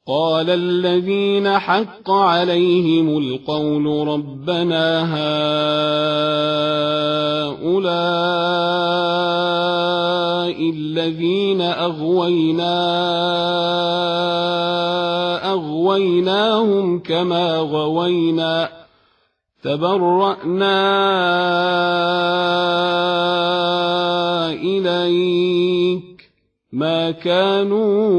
قال الذين حق عليهم القول ربنا هؤلاء الذين أغويناهم كما غوينا تبرأنا إليك ما كانوا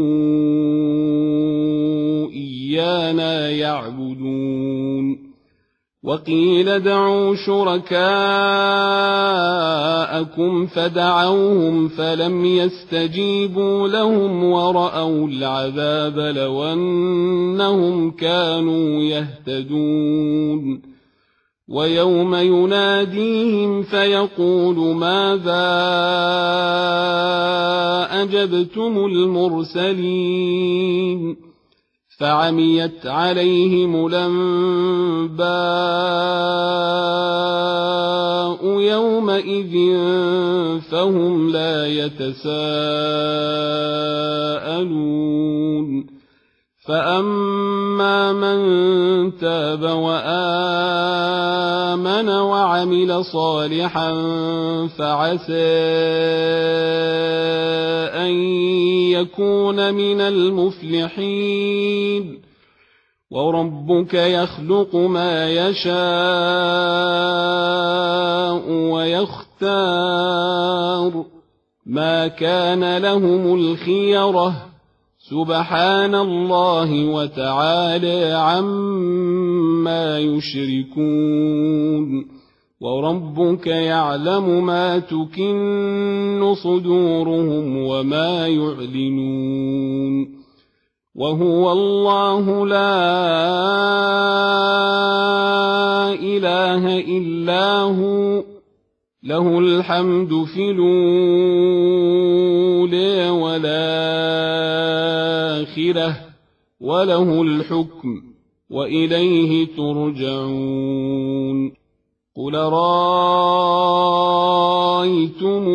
إيانا يعبدون وقيل ادعوا شركاءكم فدعوهم فلم يستجيبوا لهم ورأوا العذاب لو أنهم كانوا يهتدون ويوم يناديهم فيقول ماذا أجبتم المرسلين فعميت عليهم الأنباء يومئذ فهم لا يتساءلون فأما من تاب وآمن وعمل صالحا فعسى أن يكون من المفلحين وربك يخلق ما يشاء ويختار ما كان لهم الخيرة سبحان الله وتعالى عما يشركون وربك يعلم ما تكن صدورهم وما يعلنون وهو الله لا إله إلا هو له الحمد في الأولى والآخرة وله الحكم وإليه ترجعون قل رأيتم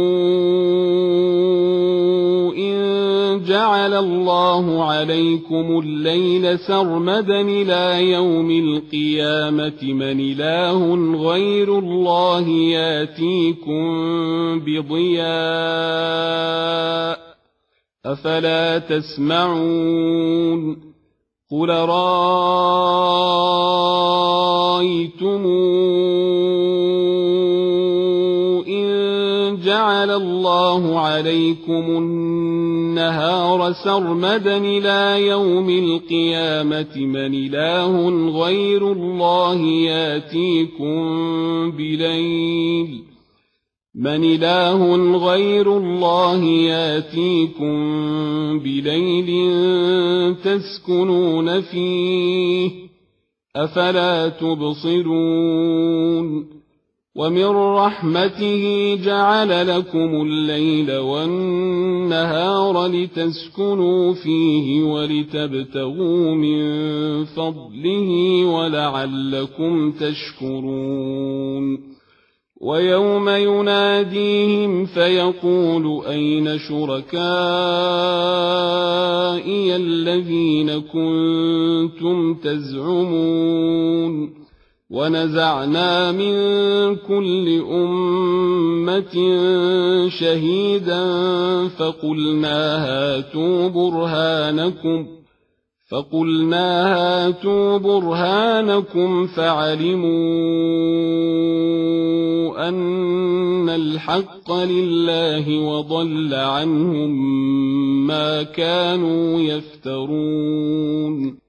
إن جعل الله عليكم الليل سرمدا إلى يوم القيامة من إله غير الله ياتيكم بضياء أفلا تسمعون قل رأيتم إن جعل الله عليكم النهار سرمدا إلى يوم القيامة من إله غير الله ياتيكم بليل تسكنون فيه أفلا تبصرون ومن رحمته جعل لكم الليل والنهار لتسكنوا فيه ولتبتغوا من فضله ولعلكم تشكرون ويوم يناديهم فيقول أين شركائي الذين كنتم تزعمون ونزعنا من كل أمة شهيدا فقلنا هاتوا برهانكم فعلموا أن الحق لله وضل عنهم ما كانوا يفترون